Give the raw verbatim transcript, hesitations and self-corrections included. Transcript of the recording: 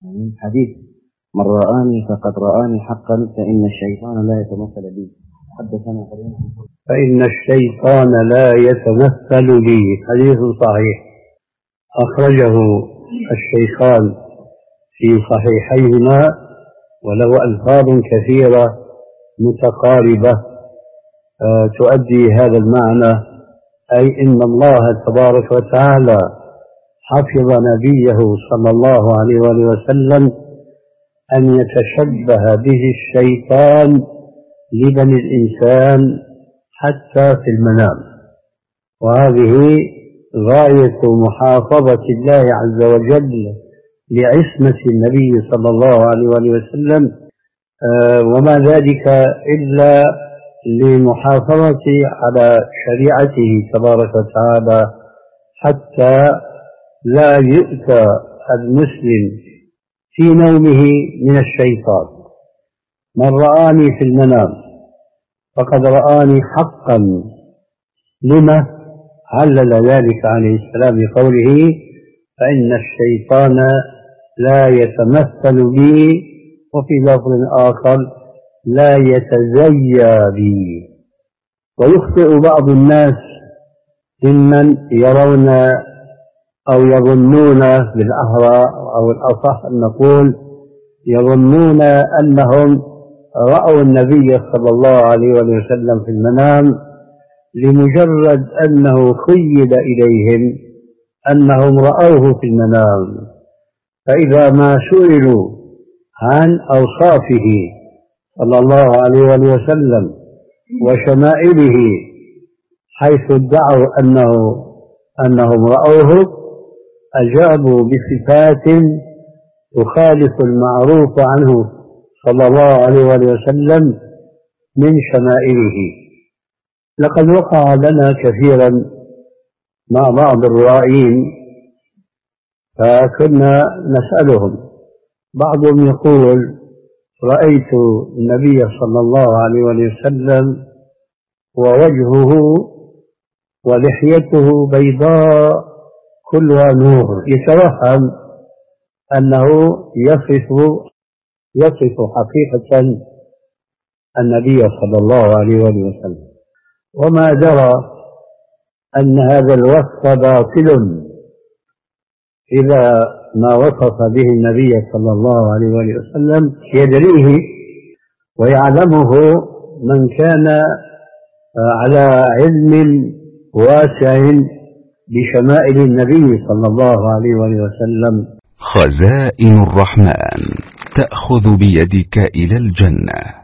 حديث من رآني فقد رآني حقا فإن الشيطان لا يتمثل بي. حدثنا فإن الشيطان لا يتمثل بي، حديث صحيح أخرجه الشيخان في صحيحيهما، وله ألفاظ كثيرة متقاربة تؤدي هذا المعنى، أي إن الله تبارك وتعالى حفظ نبيه صلى الله عليه وآله وسلم أن يتشبه به الشيطان لبني الإنسان حتى في المنام، وهذه غاية محافظة الله عز وجل لعصمة النبي صلى الله عليه وآله وسلم، وما ذلك إلا لمحافظة على شريعته تبارك وتعالى حتى لا يؤتى المسلم في نومه من الشيطان. من رآني في المنام فقد رآني حقا، لما علل ذلك عليه السلام بقوله فإن الشيطان لا يتمثل بي، وفي لفظ آخر لا يتزيى بي. ويخطئ بعض الناس ممن يرون أو يظنون بالأهرى أو الأصح أن نقول يظنون أنهم رأوا النبي صلى الله عليه وسلم في المنام لمجرد أنه خيل إليهم أنهم رأوه في المنام، فإذا ما سئلوا عن أوصافه صلى الله عليه وسلم وشمائله حيث ادعوا أنه أنهم رأوه أجابوا بصفات تخالف المعروف عنه صلى الله عليه وسلم من شمائله. لقد وقع لنا كثيرا مع بعض الرائين، فكنا نسألهم، بعضهم يقول رأيت النبي صلى الله عليه وسلم ووجهه ولحيته بيضاء كلها نور، يتوهم أنه يصف يصف حقيقة النبي صلى الله عليه وسلم، وما درى أن هذا الوصف باطل إذا ما وصف به النبي صلى الله عليه وسلم يدريه ويعلمه من كان على علم واسع بشمائل النبي صلى الله عليه وسلم. خزائن الرحمن تأخذ بيدك إلى الجنة.